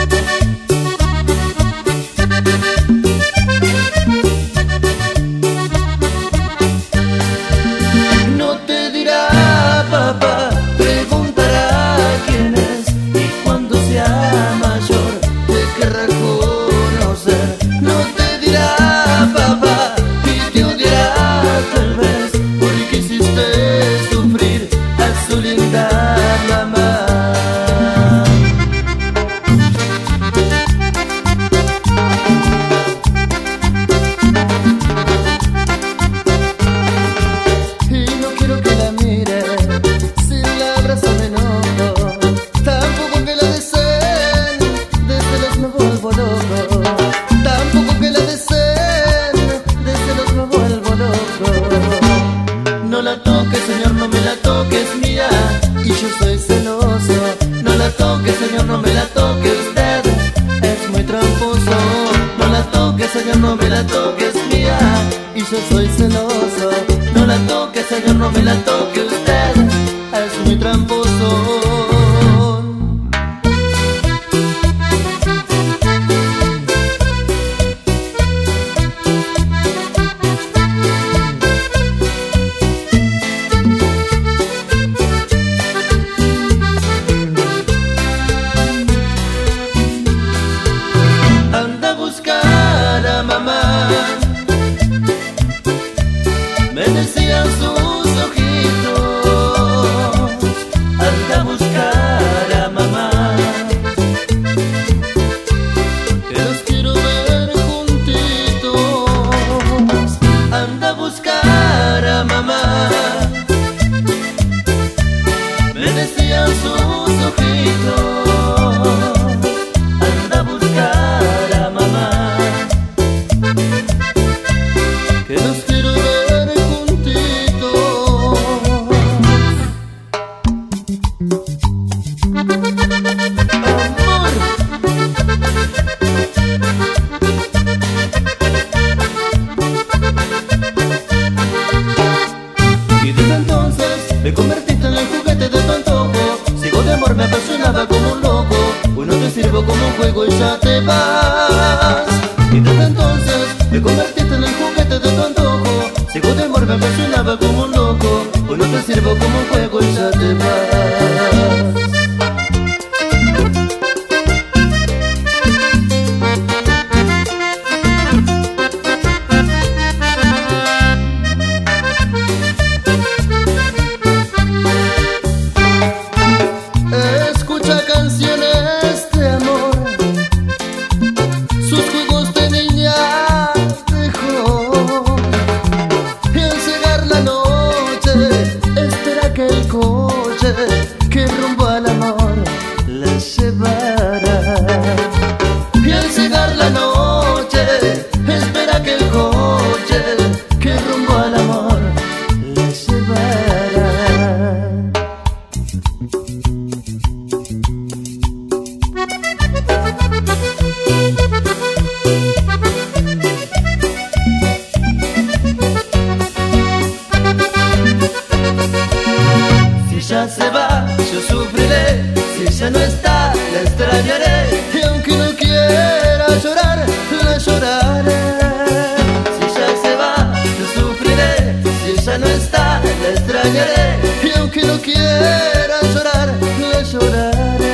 Señor, no me la toques, mía, y yo soy celoso. No la toque, señor, no me la toque, usted es muy tramposo. Anda a buscar a mamá, me decían sus ojitos. Anda a buscar a mamá, que los quiero ver juntitos. Anda a buscar a mamá, me decían sus ojitos. Anda a buscar a mamá, que los quiero ver juntitos. Amor, y desde entonces me convertiste en el juguete de tu antojo. Ciego de amor me apasionaba como un loco. Hoy no te sirvo como un juego y ya te vas. Y desde entonces me convertiste en el juguete de tu antojo. Ciego de amor me apasionaba como un loco. Hoy no te sirvo como un juego y ya te vas. Escucha canciones de amor, sus juegos de niña dejó. Y al llegar la noche, espera que el coche que rumbo al amor la llevará. Y al llegar la noche, espera que el coche que rumbo al amor la llevará. Si ella se va, yo sufriré. Si ella no está, la extrañaré. Y aunque no quiera llorar, la lloraré. Si ella se va, yo sufriré. Si ella no está, la extrañaré. Y aunque no quiera llorar, la lloraré.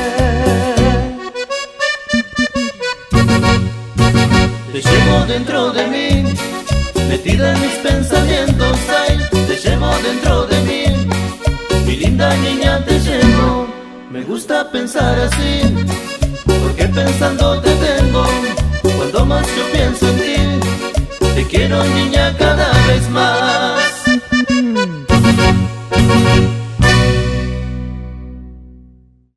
Te llevo dentro de mí, metida en mis pensamientos, ay, te llevo dentro de mí. Mi linda niña, te llevo. Me gusta pensar así, porque pensando te tengo. Cuando más yo pienso en ti, te quiero, niña, cada vez más.